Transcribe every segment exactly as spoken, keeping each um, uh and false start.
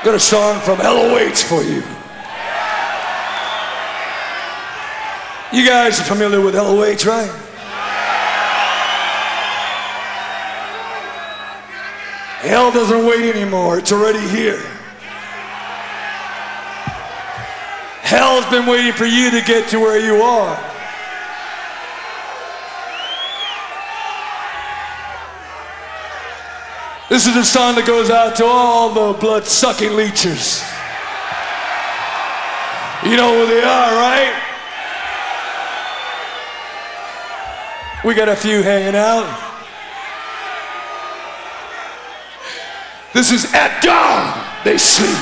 Got a song from L O H for you. You guys are familiar with L O H, right? Hell doesn't wait anymore, it's already here. Hell's been waiting for you to get to where you are. This is a song that goes out to all the blood-sucking leechers. You know who they are, right? We got a few hanging out. This is At Dawn They Sleep.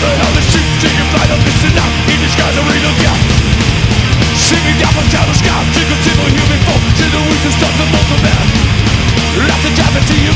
But on the street, taking flight of missing out in the skies of real death. Singing down from town to sky, tickle, tickle, human fall, till the weakest start to multiply. Lots of time to see you.